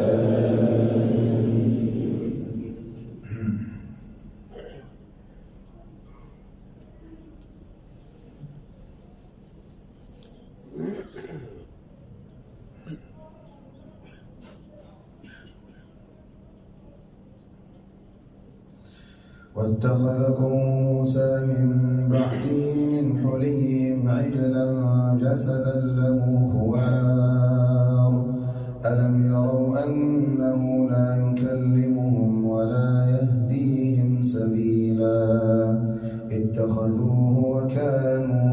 واتخذكم موسى من بعده من حليهم عجلا جسدا له خوار ألم يروا أنه لا يكلمهم ولا يهديهم سبيلا اتخذوه وكانوا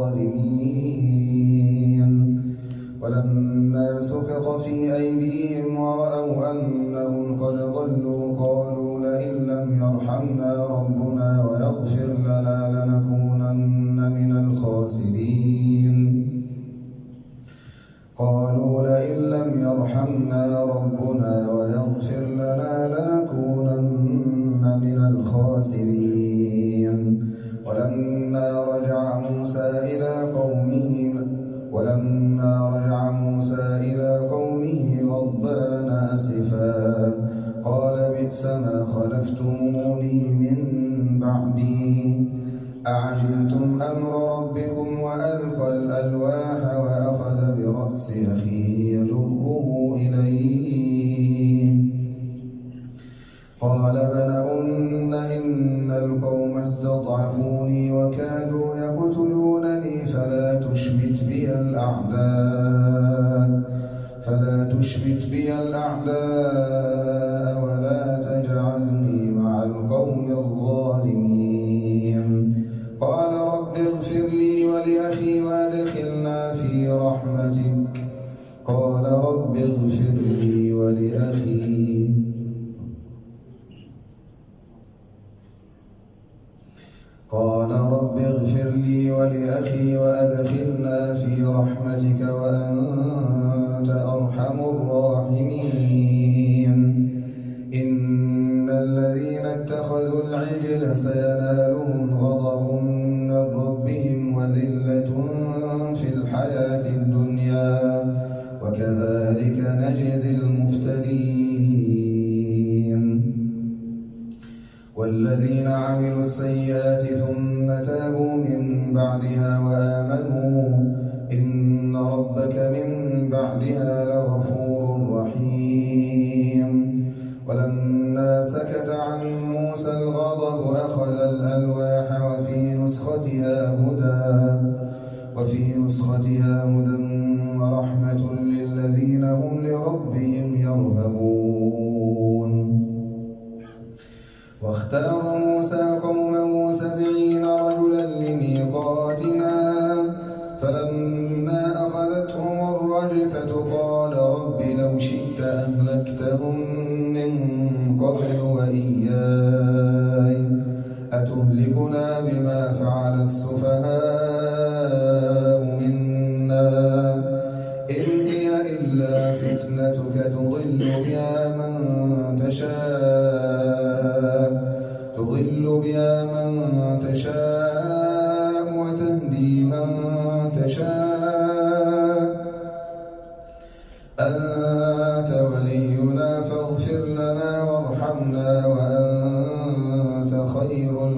ظالمين. ولما سقط في أيديهم ورأوا أنهم قد ضلوا قالوا لئن لم يرحمنا ربنا ويغفر لنا لنكونن من الخاسرين. قالوا لئن لم يرحمنا ربنا ويغفر لنا لنكونن من الخاسرين. ولما رجع موسى إلى قومه ولما رجع موسى إلى قومه غضبان أسفا قال بئس ما خلفتموني من بعدي أعجلتم أمر ربكم وألقى الألواح وأخذ برأس أخيه يجره إليه قال ابن أم إن القوم استضعفوني وكادوا يقتلونني فلا تشمت بي الأعداء فلا تشمت بي الأعداء ولا تجعلني مع القوم الظالمين. قال رب اغفر لي ولأخي وأدخلنا في رحمتك قال رب اغفر لي ولأخي قال رب اغفر لي ولأخي وأدخلنا في رحمتك وأنت أرحم الراحمين. إن الذين اتخذوا العجل سينالهم غضب من ربهم وذلة في الحياة الدنيا وكذلك نجزي المفترين. والذين عملوا السيئات ثم تابوا من بعدها وآمنوا إن ربك من بعدها لغفور رحيم. ولما سكت عن موسى الغضب أخذ الألواح وفي نسختها هدى وفي نسختها هدى ورحمة للذين هم لربهم يرهبون. واختار موسى قومه سبعين رجلا لميقاتنا فلما أخذتهم الرجفة قال رب لو شئت أهلكتهم من قبل وإياي أتهلكنا بما فعل السفهاء منا إن هي إلا فتنتك تضل بها من تشاء تضل بها من تشاء وتهدي من تشاء أنت ولينا فاغفر لنا وارحمنا وأنت خير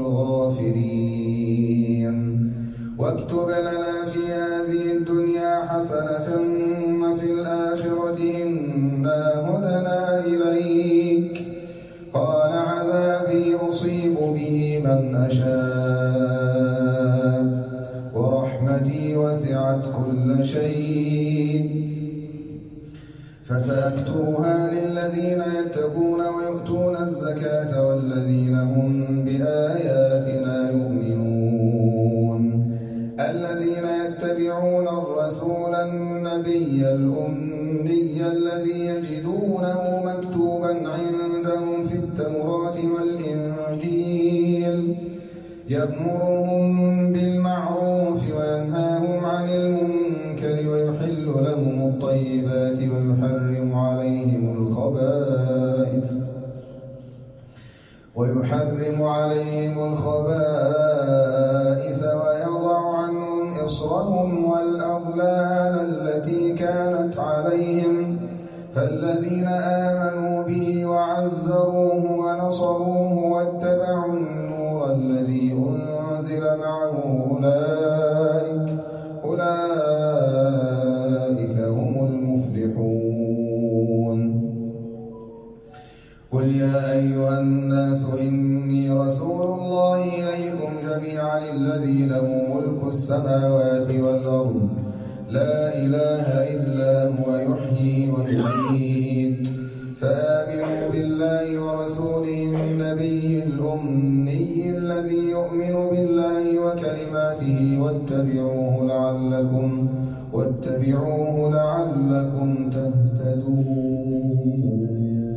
الغافرين. واكتب لنا في هذه الدنيا حسنة وفي الآخرة إنا هدنا إليك قال عذابي أصيب به من أشاء ورحمتي وسعت كل شيء فسأكتبها للذين يتقون ويؤتون الزكاة والذين هم بآياتنا يؤمنون الذين يتبعون الرسول النبي الأمي الذي يجدونه مكتوبا عندهم في التوراة والإنجيل يأمرهم بالمعروف وينهاهم عن المنكر ويحل لهم الطيبات ويحرم عليهم الخبائث ويحرم عليهم الخبائث ويضع عنهم إصرهم والأغلال التي كانت عليهم فالذين آمنوا به وعزروه ونصروه واتبعوا النور الذي أنزل معه أولئك أولئك هم المفلحون. قل يا أيها الناس إني رسول الله إليكم جميعا الذي له ملك السماوات والأرض لا إله إلا هو يحيي ويميت فآمنوا بالله ورسوله النبي الأمي الذي يؤمن بالله وكلماته واتبعوه لعلكم واتبعوه لعلكم تهتدون.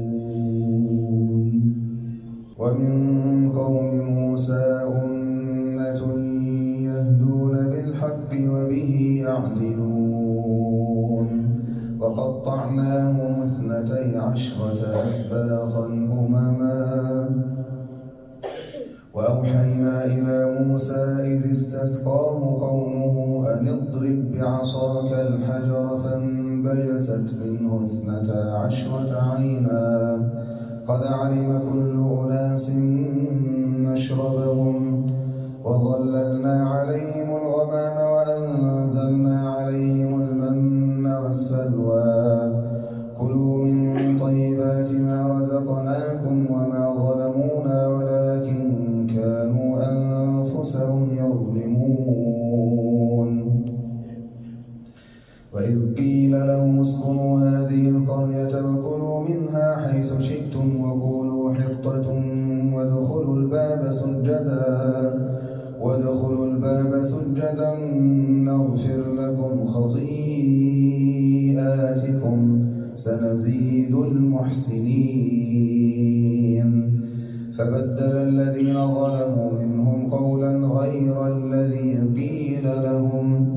ومن قوم موسى أمة يهدون بالحق وبه يعدلون وقطعناهم اثنتي عشرة أسباطا أمما وأوحينا إلى موسى إذ استسقاه قومه أن اضرب بعصاك الحجر فانبجست منه اثنتا عشرة عينا قد علم كل أناس مشربهم وظللنا عليهم الغمام وأنزلنا عليهم المن والسلوى كلوا من طيبات ما رزقناكم وما ظلمونا ولكن كانوا أنفسهم يظلمون. وإذ قيل لهم اسكنوا هذه القرية وكلوا منها حيث شئتم وقولوا حطة وادخلوا الباب سجدا وادخلوا الباب سجدا نغفر لكم خطيئاتكم سنزيد المحسنين. فبدل الذين ظلموا منهم قولا غير الذي قيل لهم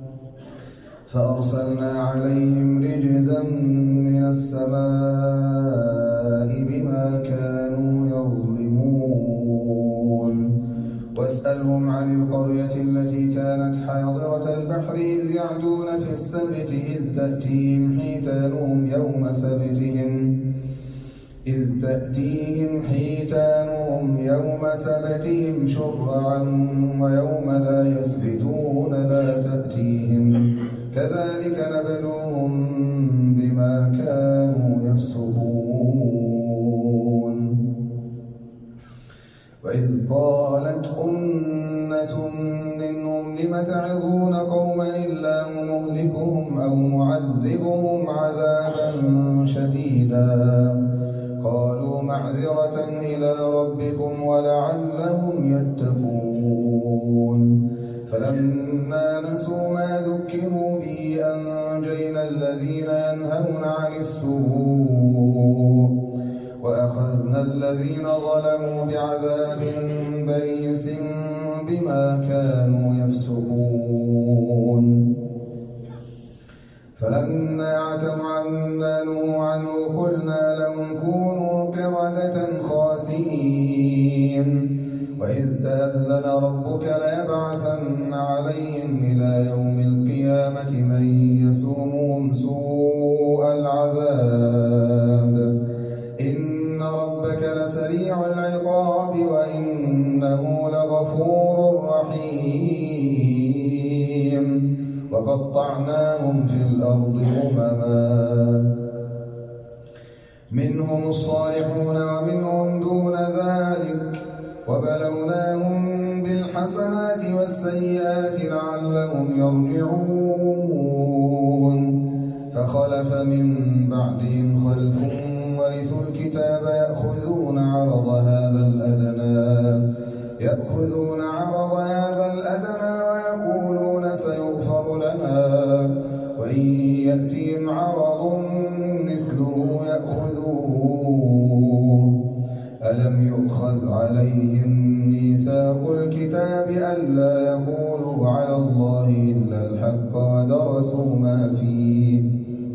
فأرسلنا عليهم رجزا من السماء بما كانوا يظلمون. واسألهم عن القرية التي كانت حاضرة البحر إذ يعدون في السبت إذ تأتيهم حيتانهم يوم سبتهم إذ تأتيهم حيتانهم يوم سبتهم شرعا ويوم لا يسبتون لا تأتيهم كذلك نبلوهم بما كانوا يفسقون وإذ قالت أمة منهم لم تعظون قوما الله مهلكهم أو معذبهم عذابا شديدا قالوا معذرة إلى ربكم ولعلهم يتقون فلما نسوا ما ذكروا به أنجينا الذين ينهون عن السوء وأخذنا الذين ظلموا بعذاب بئيس بما كانوا يفسقون فلما عتوا عما نهوا عنه قلنا لهم كونوا قردة خاسئين وإذ تأذن ربك ليبعثن عليهم إلى يوم القيامة من يسومهم سوء العذاب إن ربك لسريع العقاب وإنه لغفور رحيم وقطعناهم في الأرض أمما منهم الصالحون ومنهم دون ذلك وبلوناهم بالحسنات والسيئات لعلهم يرجعون فخلف من بعدهم خلف ورثوا الكتاب يأخذون عرض هذا الأدنى يأخذون عرض هذا الأدنى ويقولون سيغفر لنا وإن يأتهم عرض مثله يأخذوه ألم يؤخذ عليهم ميثاق الكتاب ألا يقولوا على الله إلا الحق ودرسوا ما فيه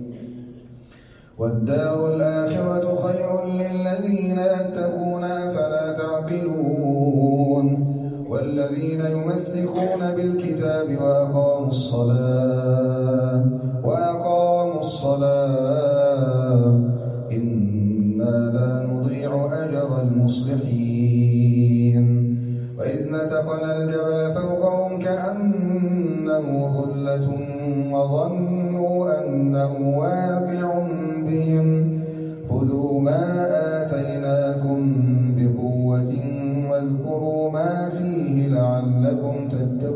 والدار الآخرة خير للذين يتقون فلا تعقلون والذين يمسكون بالكتاب وأقاموا الصلاة وأقاموا الصلاة إنا لا نضيع أجر المصلحين وإذ نتقنا الجبل فوقهم كأنه ظلة وظنوا أنه واقع بهم خذوا ما آتيناكم بقوة واذكروا ما فيه لعلكم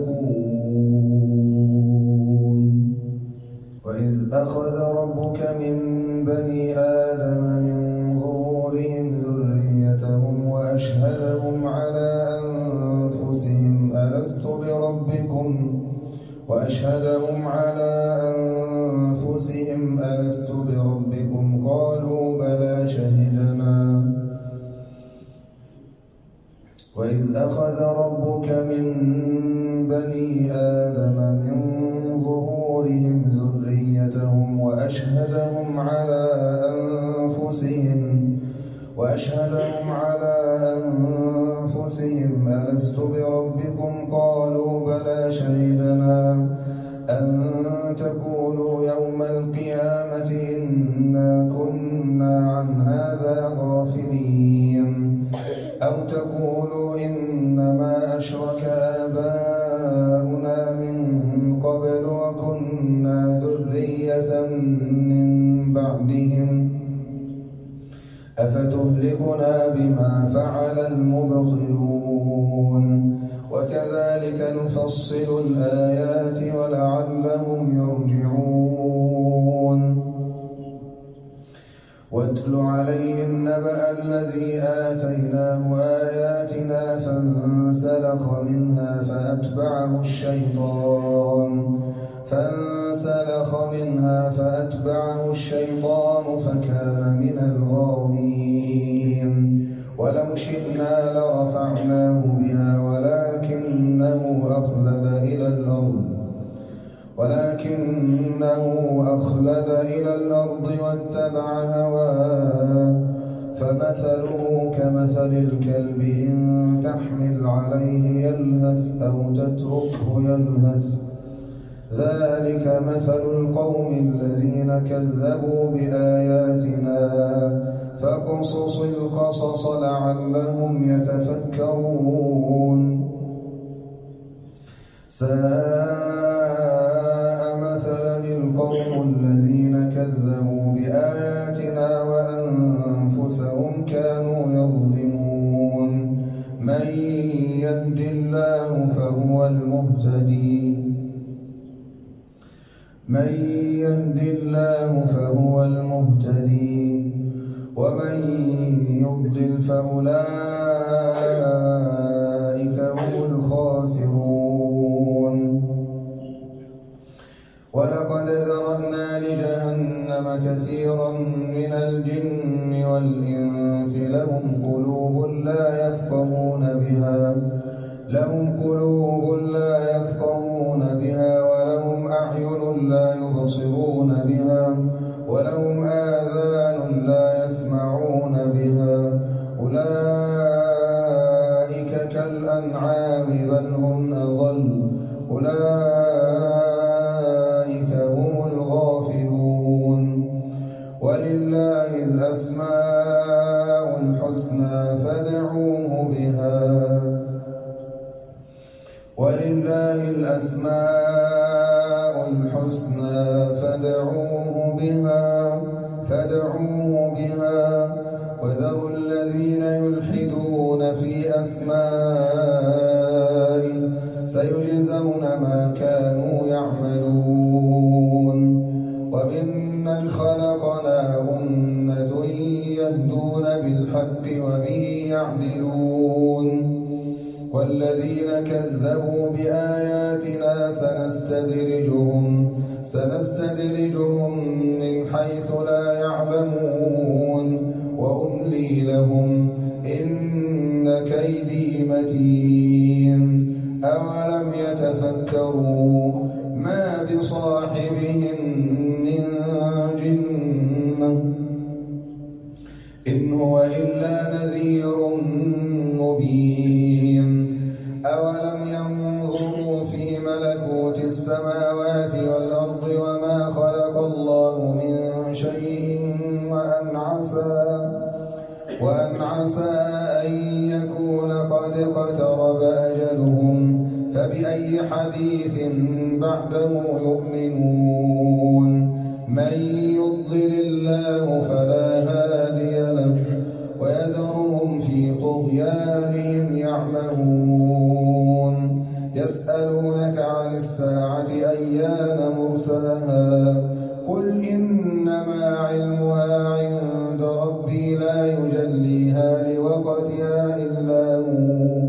تتقون وإذ أخذ ربك من بني آدم من ظهورهم ذريتهم وأشهدهم على أنفسهم ألست بربكم وأشهدهم على أنفسهم ألست بربكم قالوا بلى شهدنا وإذ أخذ ربك من بني آدم من ظهورهم ذريتهم وأشهدهم على أنفسهم وأشهدهم على أنفسهم ألست بربكم قالوا بلى شهدنا أن تقولوا يوم القيامة إنا كنا عن هذا غافلين أو تقولوا إنما أشرك آباؤنا من قبل وكنا ذرية من بعدهم أفتهلكنا بما فعل المبطلون وكذلك نفصل الآيات ولعلهم يرجعون واتل عليهم نبأ الذي آتيناه آياتنا فانسلخ منها فأتبعه الشيطان فانسلخ منها فأتبعه الشيطان فكان من الغاوين ولو شئنا لرفعناه بها ولكنه أخلد إلى الأرض ولكنه أخلد إلى الأرض واتبع هواه فمثله كمثل الكلب إن تحمل عليه يلهث أو تتركه يلهث ذلك مثل القوم الذين كذبوا بآياتنا فاقصص القصص لعلهم يتفكرون ساء مثلا القوم الذين كذبوا بآياتنا وأنفسهم كانوا يظلمون من يهد الله فهو المهتدي من يهد الله فهو المهتدي ومن يضلل فأولئك هم الخاسرون ولقد ذرأنا لجهنم كثيرا من الجن والإنس لهم قلوب لا يفقهون بها لهم قلوب لا يفقهون بها ولهم أعين لا يبصرون بها ولهم آذان لا يسمعون بها أولئك كالأنعام بل هم أضل أولئك هم الغافلون ولله الأسماء الحسنى فادعوه بها ولله الأسماء الحسنى فادعوه بها فادعوه بها وذروا الذين يلحدون في أسمائه سيجزون ما كانوا يعملون وممن خلقنا أمة يهدون بالحق وبه يعدلون والذين كذبوا بآياتنا سنستدرجهم سنستدرجهم من حيث لا يعلمون وأملي لهم إن كيدي متين أولم يتفكروا ما بصاحبهم من جنة إن هو إلا نذير مبين أولم ينظروا في ملكوت السماوات والأرض وما خلق الله من شيء وأن عسى وأن عسى أن يكون قد اقترب أجلهم فبأي حديث بعده يؤمنون من يضلل الله فلا هادي له ويذرهم في طغيانهم يعمهون يسألونك عن الساعة أيان مرساها قل إنما علمها عند ربي لا يجليها لوقتها إلا هو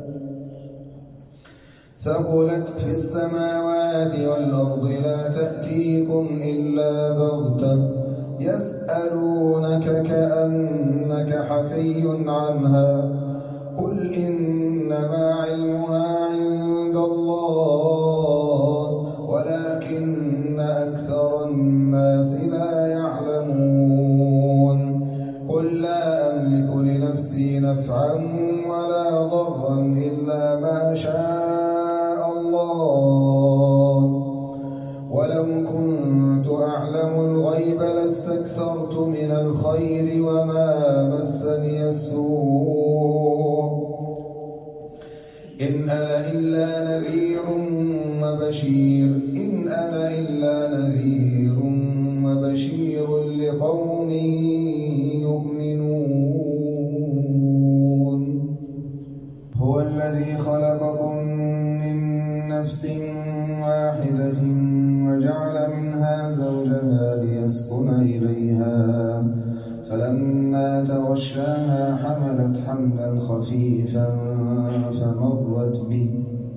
ثقلت في السماوات والأرض لا تأتيكم إلا بغتة يسألونك كأنك حفي عنها قل إنما علمها عند الله ولكن أكثر الناس لا يعلمون قل لا أملك لنفسي نفعا ولا ضرا إلا ما شاء الله ولو كنت أعلم الغيب لاستكثرت من الخير وما مسني السوء إن أنا إلا نذير وبشير إن أنا إلا نذير وبشير لقوم يؤمنون هو الذي خلقكم من نفس واحدة وجعل منها زوجها ليسكن إليها فلما تغشاها حملت حملا خفيفا فمرت به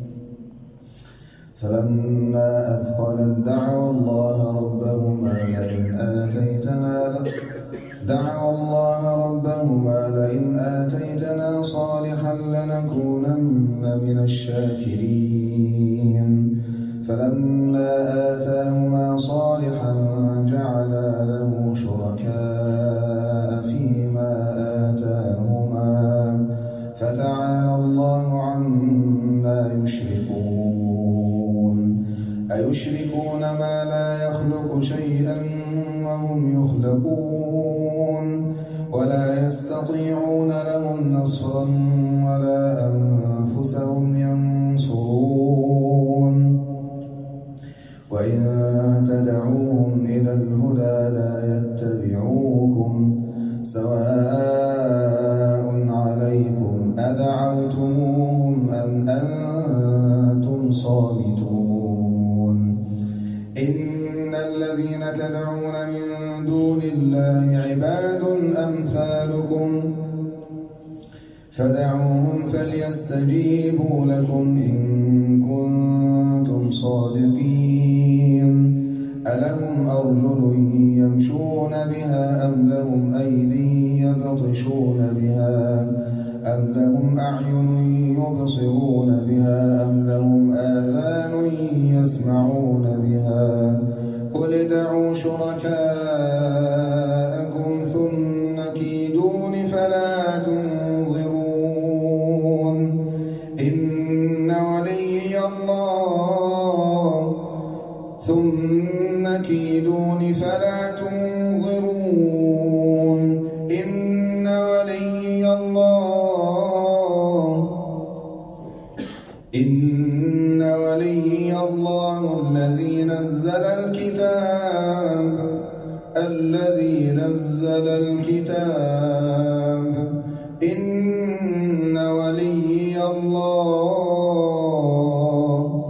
فلما أثقلت دعوا الله ربهما لئن آتيتنا دعوا الله ربهما لئن آتيتنا صالحا لنكونن من الشاكرين فلما آتاهما صالحا جعلا له شركاء فيما آتاهما فتعالى الله عما يشركون أيشركون ما لا يخلق شيئا وهم يخلقون ولا ينفسهم ينصرون وإن تدعوهم إلى الهدى لا يتبعوكم سواء عليكم أدعوتموهم أم أنتم صامتون إن الذين تدعون من دون الله عباد أمثالكم فدعوهم فليستجيبوا لكم إن كنتم صادقين ألهم أرجل يمشون بها أم لهم أيدي يبطشون بها أم لهم أعين يبصرون بها أم لهم آذان يسمعون بها قل ادعوا شركاءكم ثم كيدون فلا تنظرون إن ولي الله ثم كيدون فلا تنظرون إن ولي الله إن ولي الله الذي نزل الكتاب الذي نزل الكتاب إن ولي الله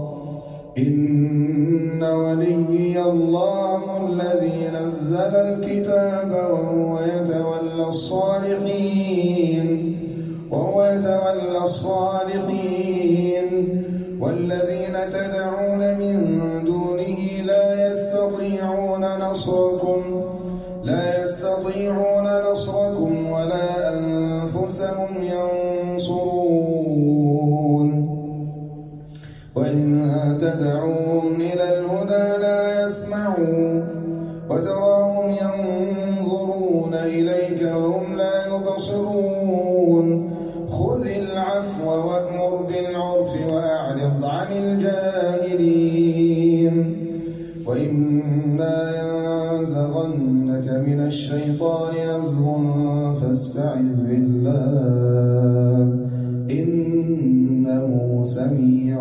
إن ولي الله الذي نزل الكتاب وهو يتولى الصالحين وهو يتولى الصالحين والذين تدعون من دونه لا يستطيعون نصركم لا يستطيعون نصركم ولا أنفسهم ينصرون وإن تدعوهم إلى الهدى لا يسمعون وتراهم ينظرون إليك وهم لا يبصرون خذ العفو وأمر بالعرف وأعرض عن الجاهلين وإما ينزغنك من الشيطان نزغ فاستعذ بالله إنه سميع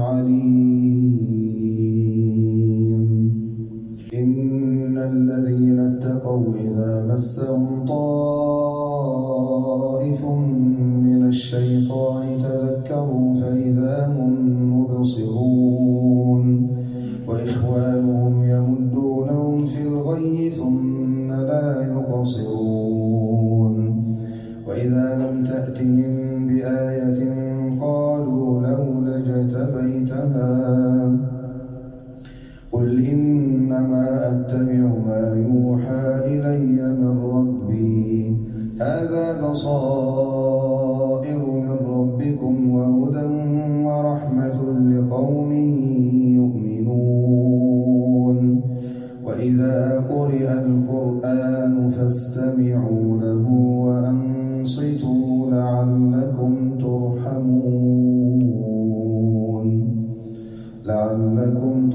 عليم إن الذين اتقوا إذا مسهم طائف من الشيطان تذكروا فإذا هم مبصرون وإخوانهم يمدونهم في الغي ثم لا يقصرون وإذا لم تأتهم بآية قالوا لولا اجتبيتها قل إنما أتبع ما يوحى إلي من ربي هذا بصائر من ربكم وهدى ورحمة لقوم يؤمنون وإذا قرئ القرآن فاستمعوا له وأنصتوا لعلكم ترحمون لعلكم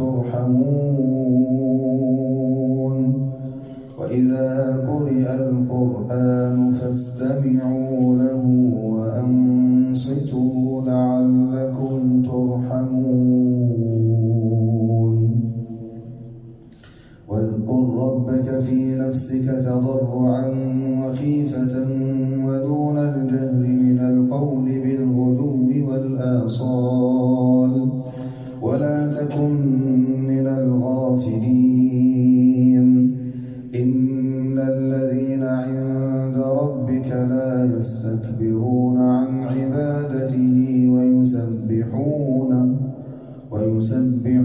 ترحمون وإذا قرئ القرآن فاستمعوا له وأنصتوا لعلكم ترحمون واذكر ربك في نفسك تضرعا وخيفة ودون الجهر من القول بالغدو والآصال ولا تكن من الغافلين إن الذين عند ربك لا يستكبرون عن عبادته ويسبحونه ويسبحونه